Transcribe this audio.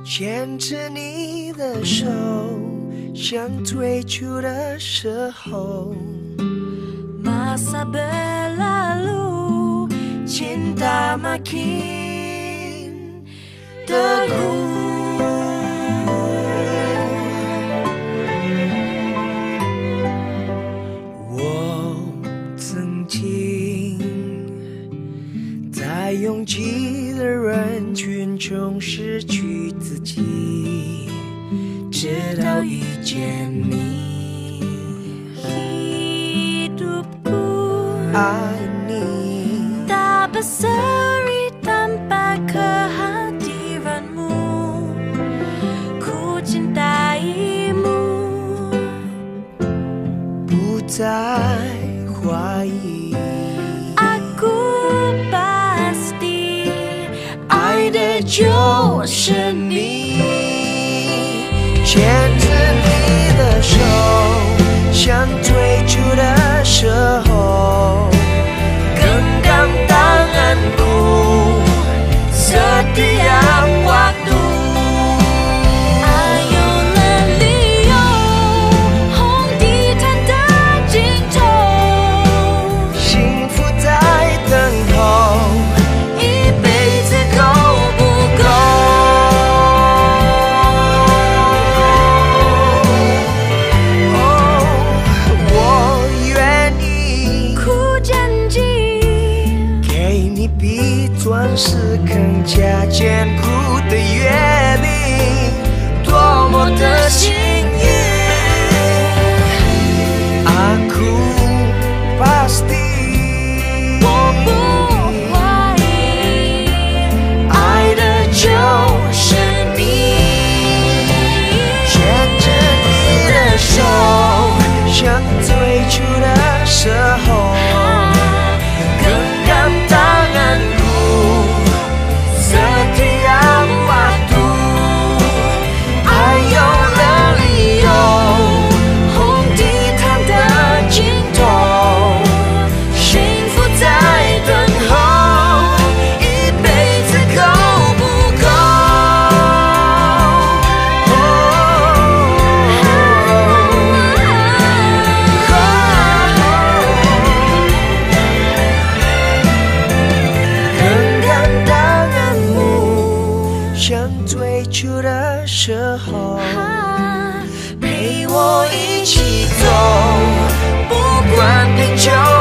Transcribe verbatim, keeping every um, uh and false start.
牵着你的手，想最初的时候。 Masa berlalu, cinta makin teguh. Wo曾经在拥挤的人群中失去自己，直到遇见你。爱你 tak berseri tanpa kehadiranmu. Ku cintaimu, 不再怀疑。 aku pasti 爱的就是你，牵着你的手，像最初的时候。Genggam tanganku setiap waktu. Ayo lelio, hong di tanda cinta. 幸福在等候，一辈子够不够？哦，我愿意。 Ku janji， 给你比钻石更加坚固的约定，多么的幸运。Aku pasti 我不怀疑， 爱的就是你，牵着你的手，像最初的时候。Genggam tanganku setiap waktu. Ayo lelio, hong di tanda cinta. 幸福在等候，一辈子够不够？Genggam tanganmu，像最初的时候，陪我一起走，不管贫穷。